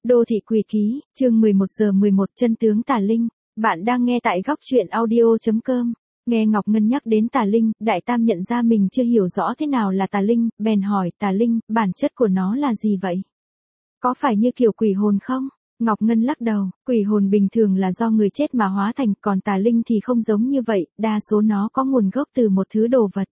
Đô thị quỷ ký, chương 11 giờ 11 chân tướng tà linh. Bạn đang nghe tại góc truyện audio.com. Nghe Ngọc Ngân nhắc đến tà linh, Đại Tam nhận ra mình chưa hiểu rõ thế nào là tà linh, bèn hỏi tà linh, bản chất của nó là gì vậy? Có phải như kiểu quỷ hồn không? Ngọc Ngân lắc đầu, quỷ hồn bình thường là do người chết mà hóa thành, còn tà linh thì không giống như vậy, đa số nó có nguồn gốc từ một thứ đồ vật.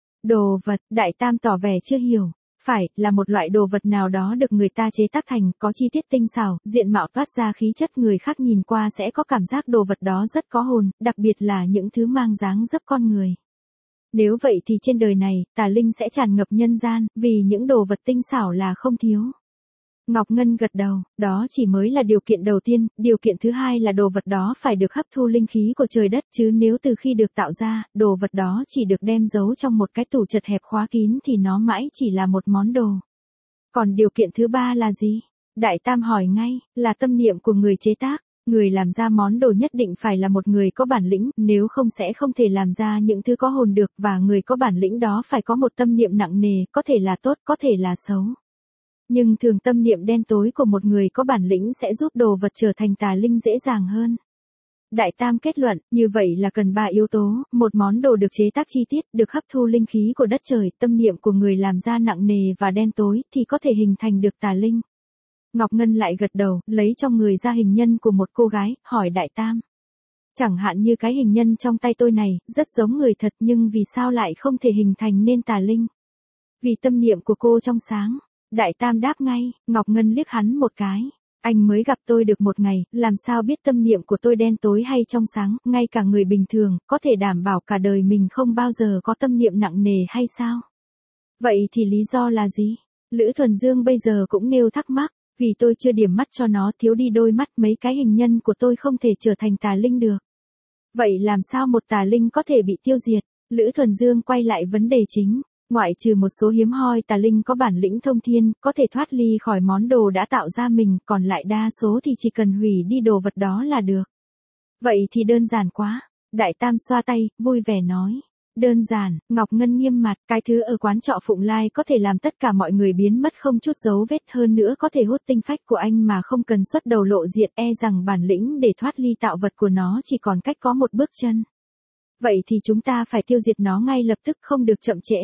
Đồ vật, Đại Tam tỏ vẻ chưa hiểu. Phải, là một loại đồ vật nào đó được người ta chế tác thành, có chi tiết tinh xảo, diện mạo toát ra khí chất người khác nhìn qua sẽ có cảm giác đồ vật đó rất có hồn, đặc biệt là những thứ mang dáng dấp con người. Nếu vậy thì trên đời này, tà linh sẽ tràn ngập nhân gian, vì những đồ vật tinh xảo là không thiếu. Ngọc Ngân gật đầu, đó chỉ mới là điều kiện đầu tiên, điều kiện thứ hai là đồ vật đó phải được hấp thu linh khí của trời đất, chứ nếu từ khi được tạo ra, đồ vật đó chỉ được đem giấu trong một cái tủ chật hẹp khóa kín thì nó mãi chỉ là một món đồ. Còn điều kiện thứ ba là gì? Đại Tam hỏi ngay, là tâm niệm của người chế tác. Người làm ra món đồ nhất định phải là một người có bản lĩnh, nếu không sẽ không thể làm ra những thứ có hồn được, và người có bản lĩnh đó phải có một tâm niệm nặng nề, có thể là tốt, có thể là xấu. Nhưng thường tâm niệm đen tối của một người có bản lĩnh sẽ giúp đồ vật trở thành tà linh dễ dàng hơn. Đại Tam kết luận, như vậy là cần 3 yếu tố, một món đồ được chế tác chi tiết, được hấp thu linh khí của đất trời, tâm niệm của người làm ra nặng nề và đen tối, thì có thể hình thành được tà linh. Ngọc Ngân lại gật đầu, lấy trong người ra hình nhân của một cô gái, hỏi Đại Tam. Chẳng hạn như cái hình nhân trong tay tôi này, rất giống người thật nhưng vì sao lại không thể hình thành nên tà linh? Vì tâm niệm của cô trong sáng. Đại Tam đáp ngay, Ngọc Ngân liếc hắn một cái. Anh mới gặp tôi được một ngày, làm sao biết tâm niệm của tôi đen tối hay trong sáng, ngay cả người bình thường, có thể đảm bảo cả đời mình không bao giờ có tâm niệm nặng nề hay sao? Vậy thì lý do là gì? Lữ Thuần Dương bây giờ cũng nêu thắc mắc, vì tôi chưa điểm mắt cho nó, thiếu đi đôi mắt, mấy cái hình nhân của tôi không thể trở thành tà linh được. Vậy làm sao một tà linh có thể bị tiêu diệt? Lữ Thuần Dương quay lại vấn đề chính. Ngoại trừ một số hiếm hoi tà linh có bản lĩnh thông thiên, có thể thoát ly khỏi món đồ đã tạo ra mình, còn lại đa số thì chỉ cần hủy đi đồ vật đó là được. Vậy thì đơn giản quá. Đại Tam xoa tay, vui vẻ nói. Đơn giản, Ngọc Ngân nghiêm mặt, cái thứ ở quán trọ Phụng Lai có thể làm tất cả mọi người biến mất không chút dấu vết, hơn nữa có thể hút tinh phách của anh mà không cần xuất đầu lộ diện, e rằng bản lĩnh để thoát ly tạo vật của nó chỉ còn cách có một bước chân. Vậy thì chúng ta phải tiêu diệt nó ngay lập tức, không được chậm trễ.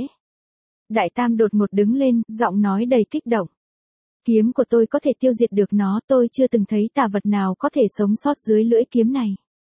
Đại Tam đột ngột đứng lên, giọng nói đầy kích động. Kiếm của tôi có thể tiêu diệt được nó, tôi chưa từng thấy tà vật nào có thể sống sót dưới lưỡi kiếm này.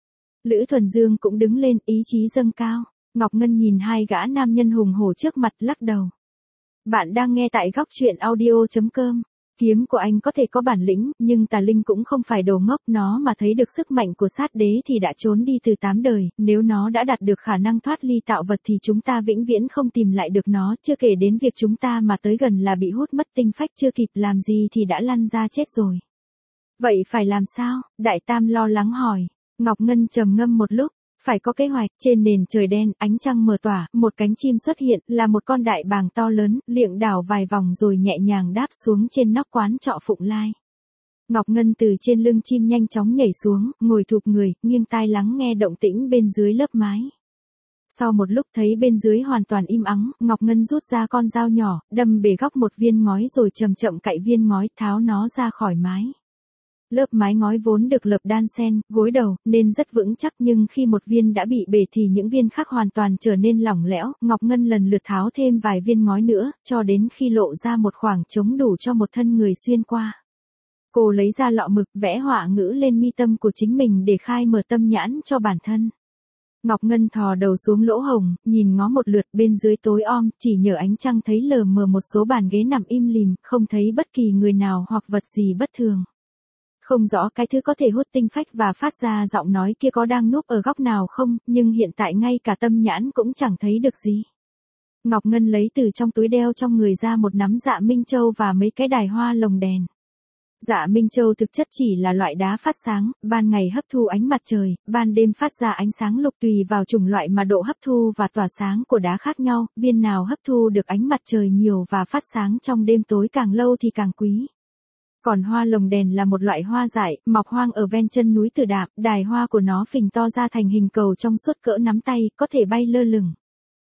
Lữ Thuần Dương cũng đứng lên, ý chí dâng cao. Ngọc Ngân nhìn hai gã nam nhân hùng hổ trước mặt, lắc đầu. Bạn đang nghe tại góc truyện audio.com. Kiếm của anh có thể có bản lĩnh, nhưng tà linh cũng không phải đồ ngốc, nó mà thấy được sức mạnh của sát đế thì đã trốn đi từ 8 đời, nếu nó đã đạt được khả năng thoát ly tạo vật thì chúng ta vĩnh viễn không tìm lại được nó, chưa kể đến việc chúng ta mà tới gần là bị hút mất tinh phách, chưa kịp làm gì thì đã lăn ra chết rồi. Vậy phải làm sao? Đại Tam lo lắng hỏi. Ngọc Ngân trầm ngâm một lúc. Phải có kế hoạch. Trên nền trời đen, ánh trăng mờ tỏa, một cánh chim xuất hiện, là một con đại bàng to lớn, liệng đảo vài vòng rồi nhẹ nhàng đáp xuống trên nóc quán trọ Phụng Lai. Ngọc Ngân từ trên lưng chim nhanh chóng nhảy xuống, ngồi thụp người, nghiêng tai lắng nghe động tĩnh bên dưới lớp mái. Sau một lúc thấy bên dưới hoàn toàn im ắng, Ngọc Ngân rút ra con dao nhỏ, đâm bể góc một viên ngói rồi chậm chậm cạy viên ngói, tháo nó ra khỏi mái. Lớp mái ngói vốn được lợp đan xen, gối đầu, nên rất vững chắc, nhưng khi một viên đã bị bể thì những viên khác hoàn toàn trở nên lỏng lẻo. Ngọc Ngân lần lượt tháo thêm vài viên ngói nữa, cho đến khi lộ ra một khoảng trống đủ cho một thân người xuyên qua. Cô lấy ra lọ mực, vẽ họa ngữ lên mi tâm của chính mình để khai mở tâm nhãn cho bản thân. Ngọc Ngân thò đầu xuống lỗ hổng, nhìn ngó một lượt, bên dưới tối om, chỉ nhờ ánh trăng thấy lờ mờ một số bàn ghế nằm im lìm, không thấy bất kỳ người nào hoặc vật gì bất thường. Không rõ cái thứ có thể hút tinh phách và phát ra giọng nói kia có đang núp ở góc nào không, nhưng hiện tại ngay cả tâm nhãn cũng chẳng thấy được gì. Ngọc Ngân lấy từ trong túi đeo trong người ra một nắm dạ minh châu và mấy cái đài hoa lồng đèn. Dạ minh châu thực chất chỉ là loại đá phát sáng, ban ngày hấp thu ánh mặt trời, ban đêm phát ra ánh sáng lục, tùy vào chủng loại mà độ hấp thu và tỏa sáng của đá khác nhau, viên nào hấp thu được ánh mặt trời nhiều và phát sáng trong đêm tối càng lâu thì càng quý. Còn hoa lồng đèn là một loại hoa dại, mọc hoang ở ven chân núi Tử Đạm, đài hoa của nó phình to ra thành hình cầu trong suốt cỡ nắm tay, có thể bay lơ lửng.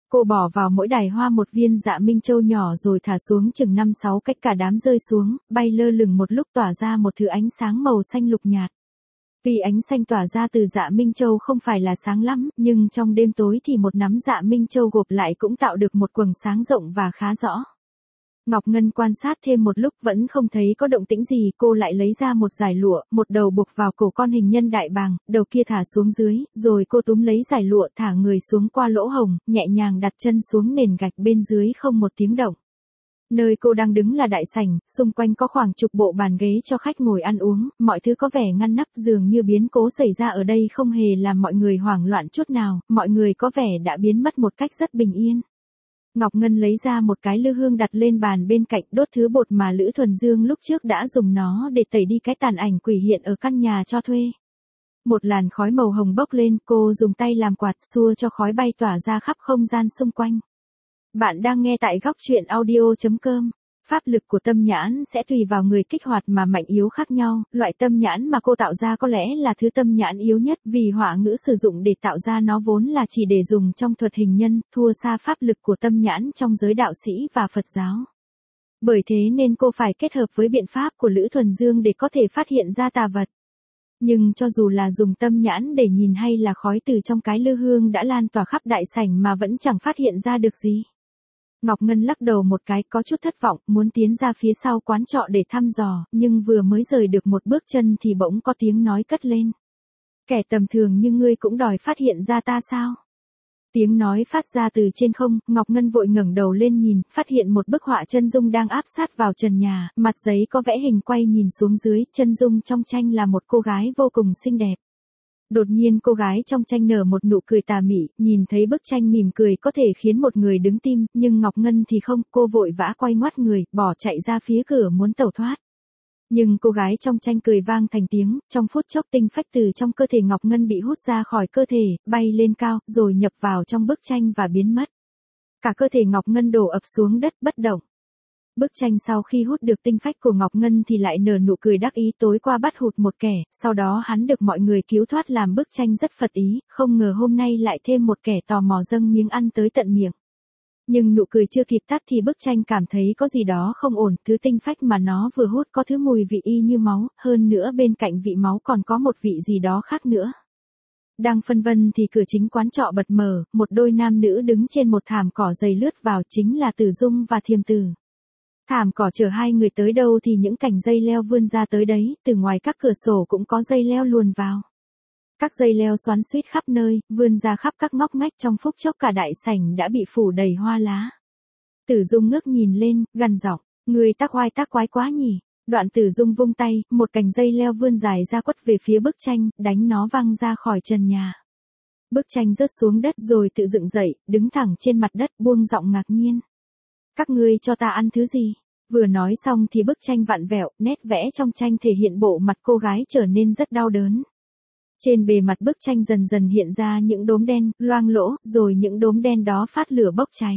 Cô bỏ vào mỗi đài hoa một viên dạ minh châu nhỏ rồi thả xuống chừng 5-6 cách, cả đám rơi xuống, bay lơ lửng một lúc tỏa ra một thứ ánh sáng màu xanh lục nhạt. Vì ánh xanh tỏa ra từ dạ minh châu không phải là sáng lắm, nhưng trong đêm tối thì một nắm dạ minh châu gộp lại cũng tạo được một quầng sáng rộng và khá rõ. Ngọc Ngân quan sát thêm một lúc vẫn không thấy có động tĩnh gì, cô lại lấy ra một dải lụa, một đầu buộc vào cổ con hình nhân đại bàng, đầu kia thả xuống dưới, rồi cô túm lấy dải lụa thả người xuống qua lỗ hổng, nhẹ nhàng đặt chân xuống nền gạch bên dưới không một tiếng động. Nơi cô đang đứng là đại sảnh, xung quanh có khoảng chục bộ bàn ghế cho khách ngồi ăn uống, mọi thứ có vẻ ngăn nắp, dường như biến cố xảy ra ở đây không hề làm mọi người hoảng loạn chút nào, mọi người có vẻ đã biến mất một cách rất bình yên. Ngọc Ngân lấy ra một cái lư hương đặt lên bàn bên cạnh, đốt thứ bột mà Lữ Thuần Dương lúc trước đã dùng nó để tẩy đi cái tàn ảnh quỷ hiện ở căn nhà cho thuê. Một làn khói màu hồng bốc lên, cô dùng tay làm quạt xua cho khói bay tỏa ra khắp không gian xung quanh. Bạn đang nghe tại góc truyện audio.com. Pháp lực của tâm nhãn sẽ tùy vào người kích hoạt mà mạnh yếu khác nhau, loại tâm nhãn mà cô tạo ra có lẽ là thứ tâm nhãn yếu nhất vì họa ngữ sử dụng để tạo ra nó vốn là chỉ để dùng trong thuật hình nhân, thua xa pháp lực của tâm nhãn trong giới đạo sĩ và Phật giáo. Bởi thế nên cô phải kết hợp với biện pháp của Lữ Thuần Dương để có thể phát hiện ra tà vật. Nhưng cho dù là dùng tâm nhãn để nhìn hay là khói từ trong cái lư hương đã lan tỏa khắp đại sảnh mà vẫn chẳng phát hiện ra được gì. Ngọc Ngân lắc đầu một cái, có chút thất vọng, muốn tiến ra phía sau quán trọ để thăm dò, nhưng vừa mới rời được một bước chân thì bỗng có tiếng nói cất lên. Kẻ tầm thường như ngươi cũng đòi phát hiện ra ta sao? Tiếng nói phát ra từ trên không, Ngọc Ngân vội ngẩng đầu lên nhìn, phát hiện một bức họa chân dung đang áp sát vào trần nhà, mặt giấy có vẽ hình quay nhìn xuống dưới, chân dung trong tranh là một cô gái vô cùng xinh đẹp. Đột nhiên cô gái trong tranh nở một nụ cười tà mị, nhìn thấy bức tranh mỉm cười có thể khiến một người đứng tim, nhưng Ngọc Ngân thì không, cô vội vã quay ngoắt người, bỏ chạy ra phía cửa muốn tẩu thoát. Nhưng cô gái trong tranh cười vang thành tiếng, trong phút chốc tinh phách từ trong cơ thể Ngọc Ngân bị hút ra khỏi cơ thể, bay lên cao, rồi nhập vào trong bức tranh và biến mất. Cả cơ thể Ngọc Ngân đổ ập xuống đất bất động. Bức tranh sau khi hút được tinh phách của Ngọc Ngân thì lại nở nụ cười đắc ý, tối qua bắt hụt một kẻ, sau đó hắn được mọi người cứu thoát làm bức tranh rất Phật ý, không ngờ hôm nay lại thêm một kẻ tò mò dâng miếng ăn tới tận miệng. Nhưng nụ cười chưa kịp tắt thì bức tranh cảm thấy có gì đó không ổn, thứ tinh phách mà nó vừa hút có thứ mùi vị y như máu, hơn nữa bên cạnh vị máu còn có một vị gì đó khác nữa. Đang phân vân thì cửa chính quán trọ bật mở, một đôi nam nữ đứng trên một thảm cỏ dày lướt vào, chính là Tử Dung và Thiềm Tử. Thảm cỏ chở hai người tới đâu thì những cành dây leo vươn ra tới đấy, từ ngoài các cửa sổ cũng có dây leo luồn vào. Các dây leo xoắn xuýt khắp nơi, vươn ra khắp các ngóc ngách, trong phút chốc cả đại sảnh đã bị phủ đầy hoa lá. Tử Dung ngước nhìn lên, gằn giọng, người tác oai tác quái quá nhỉ. Đoạn Tử Dung vung tay, một cành dây leo vươn dài ra quất về phía bức tranh, đánh nó văng ra khỏi trần nhà. Bức tranh rớt xuống đất rồi tự dựng dậy, đứng thẳng trên mặt đất, buông giọng ngạc nhiên. Các ngươi cho ta ăn thứ gì? Vừa nói xong thì bức tranh vặn vẹo, nét vẽ trong tranh thể hiện bộ mặt cô gái trở nên rất đau đớn. Trên bề mặt bức tranh dần dần hiện ra những đốm đen, loang lỗ, rồi những đốm đen đó phát lửa bốc cháy.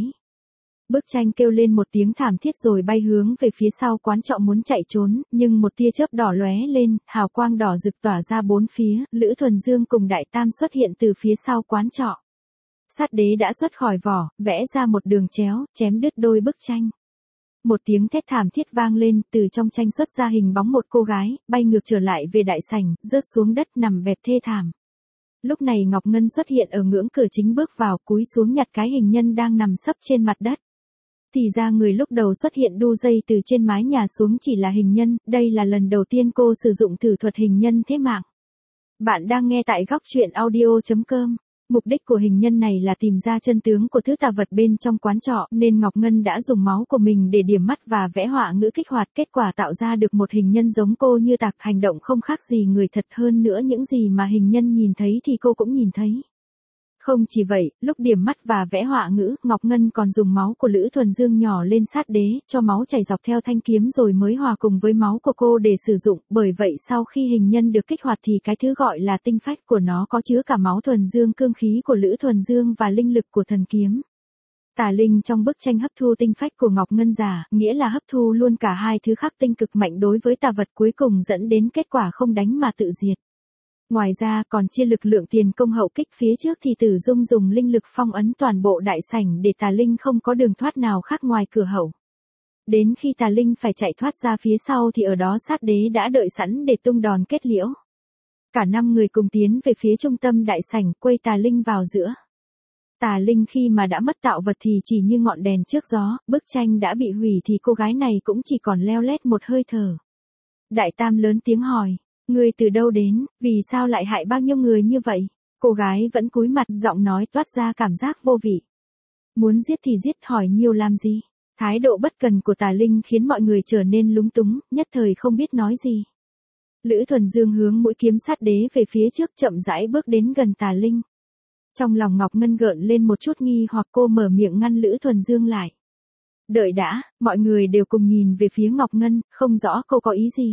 Bức tranh kêu lên một tiếng thảm thiết rồi bay hướng về phía sau quán trọ muốn chạy trốn, nhưng một tia chớp đỏ lóe lên, hào quang đỏ rực tỏa ra bốn phía, Lữ Thuần Dương cùng Đại Tam xuất hiện từ phía sau quán trọ. Sát đế đã xuất khỏi vỏ, vẽ ra một đường chéo, chém đứt đôi bức tranh. Một tiếng thét thảm thiết vang lên, từ trong tranh xuất ra hình bóng một cô gái, bay ngược trở lại về đại sảnh, rớt xuống đất nằm bẹp thê thảm. Lúc này Ngọc Ngân xuất hiện ở ngưỡng cửa chính bước vào, cúi xuống nhặt cái hình nhân đang nằm sấp trên mặt đất. Thì ra người lúc đầu xuất hiện đu dây từ trên mái nhà xuống chỉ là hình nhân, đây là lần đầu tiên cô sử dụng thử thuật hình nhân thế mạng. Bạn đang nghe tại góc truyện audio.com. Mục đích của hình nhân này là tìm ra chân tướng của thứ tà vật bên trong quán trọ, nên Ngọc Ngân đã dùng máu của mình để điểm mắt và vẽ họa ngữ kích hoạt, kết quả tạo ra được một hình nhân giống cô như tạc, hành động không khác gì người thật, hơn nữa những gì mà hình nhân nhìn thấy thì cô cũng nhìn thấy. Không chỉ vậy, lúc điểm mắt và vẽ họa ngữ, Ngọc Ngân còn dùng máu của Lữ Thuần Dương nhỏ lên sát đế, cho máu chảy dọc theo thanh kiếm rồi mới hòa cùng với máu của cô để sử dụng, bởi vậy sau khi hình nhân được kích hoạt thì cái thứ gọi là tinh phách của nó có chứa cả máu thuần dương, cương khí của Lữ Thuần Dương và linh lực của thần kiếm. Tà linh trong bức tranh hấp thu tinh phách của Ngọc Ngân giả, nghĩa là hấp thu luôn cả hai thứ khắc tinh cực mạnh đối với tà vật, cuối cùng dẫn đến kết quả không đánh mà tự diệt. Ngoài ra còn chia lực lượng tiền công hậu kích, phía trước thì Tử Dung dùng linh lực phong ấn toàn bộ đại sảnh để Tà Linh không có đường thoát nào khác ngoài cửa hậu. Đến khi Tà Linh phải chạy thoát ra phía sau thì ở đó sát đế đã đợi sẵn để tung đòn kết liễu. Cả 5 người cùng tiến về phía trung tâm đại sảnh, quây Tà Linh vào giữa. Tà Linh khi mà đã mất tạo vật thì chỉ như ngọn đèn trước gió, bức tranh đã bị hủy thì cô gái này cũng chỉ còn leo lét một hơi thở. Đại Tam lớn tiếng hỏi, ngươi từ đâu đến, vì sao lại hại bao nhiêu người như vậy? Cô gái vẫn cúi mặt, giọng nói toát ra cảm giác vô vị. Muốn giết thì giết, hỏi nhiều làm gì? Thái độ bất cần của Tà Linh khiến mọi người trở nên lúng túng, nhất thời không biết nói gì. Lữ Thuần Dương hướng mũi kiếm sát đế về phía trước, chậm rãi bước đến gần Tà Linh. Trong lòng Ngọc Ngân gợn lên một chút nghi hoặc, cô mở miệng ngăn Lữ Thuần Dương lại. Đợi đã, mọi người đều cùng nhìn về phía Ngọc Ngân, không rõ cô có ý gì.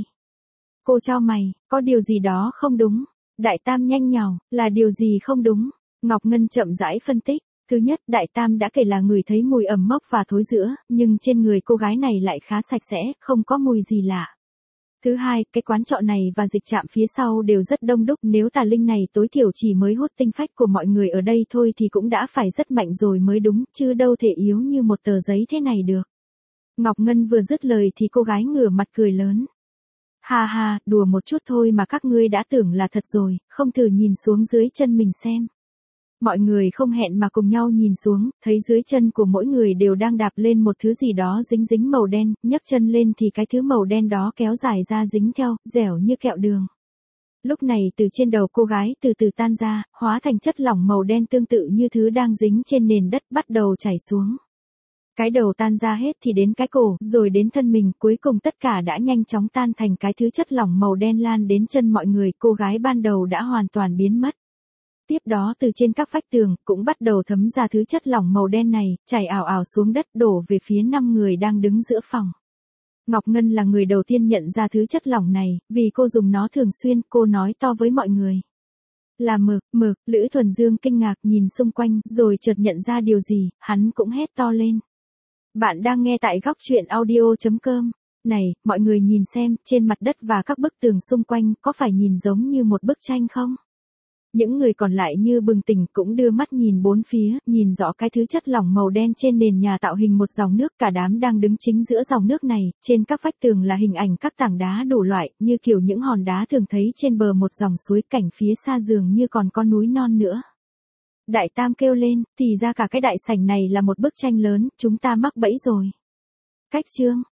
Cô chau mày, có điều gì đó không đúng. Đại Tam nhanh nhảu, là điều gì không đúng? Ngọc Ngân chậm rãi phân tích. Thứ nhất, Đại Tam đã kể là người thấy mùi ẩm mốc và thối rữa, nhưng trên người cô gái này lại khá sạch sẽ, không có mùi gì lạ. Thứ hai, cái quán trọ này và dịch trạm phía sau đều rất đông đúc, nếu Tà Linh này tối thiểu chỉ mới hút tinh phách của mọi người ở đây thôi thì cũng đã phải rất mạnh rồi mới đúng, chứ đâu thể yếu như một tờ giấy thế này được. Ngọc Ngân vừa dứt lời thì cô gái ngửa mặt cười lớn. Ha ha, đùa một chút thôi mà các ngươi đã tưởng là thật rồi, không thử nhìn xuống dưới chân mình xem. Mọi người không hẹn mà cùng nhau nhìn xuống, thấy dưới chân của mỗi người đều đang đạp lên một thứ gì đó dính dính màu đen, nhấc chân lên thì cái thứ màu đen đó kéo dài ra dính theo, dẻo như kẹo đường. Lúc này từ trên đầu cô gái từ từ tan ra, hóa thành chất lỏng màu đen tương tự như thứ đang dính trên nền đất, bắt đầu chảy xuống. Cái đầu tan ra hết thì đến cái cổ, rồi đến thân mình, cuối cùng tất cả đã nhanh chóng tan thành cái thứ chất lỏng màu đen lan đến chân mọi người, cô gái ban đầu đã hoàn toàn biến mất. Tiếp đó từ trên các vách tường cũng bắt đầu thấm ra thứ chất lỏng màu đen này, chảy ảo ảo xuống đất đổ về phía 5 người đang đứng giữa phòng. Ngọc Ngân là người đầu tiên nhận ra thứ chất lỏng này, vì cô dùng nó thường xuyên, cô nói to với mọi người. Là mực, Lữ Thuần Dương kinh ngạc nhìn xung quanh, rồi chợt nhận ra điều gì, hắn cũng hét to lên. Bạn đang nghe tại góc truyện audio.com. Này, mọi người nhìn xem, trên mặt đất và các bức tường xung quanh có phải nhìn giống như một bức tranh không? Những người còn lại như bừng tỉnh cũng đưa mắt nhìn bốn phía, nhìn rõ cái thứ chất lỏng màu đen trên nền nhà tạo hình một dòng nước, cả đám đang đứng chính giữa dòng nước này, trên các vách tường là hình ảnh các tảng đá đủ loại, như kiểu những hòn đá thường thấy trên bờ một dòng suối, cảnh phía xa dường như còn có núi non nữa. Đại Tam kêu lên, thì ra cả cái đại sảnh này là một bức tranh lớn, chúng ta mắc bẫy rồi. Cách chương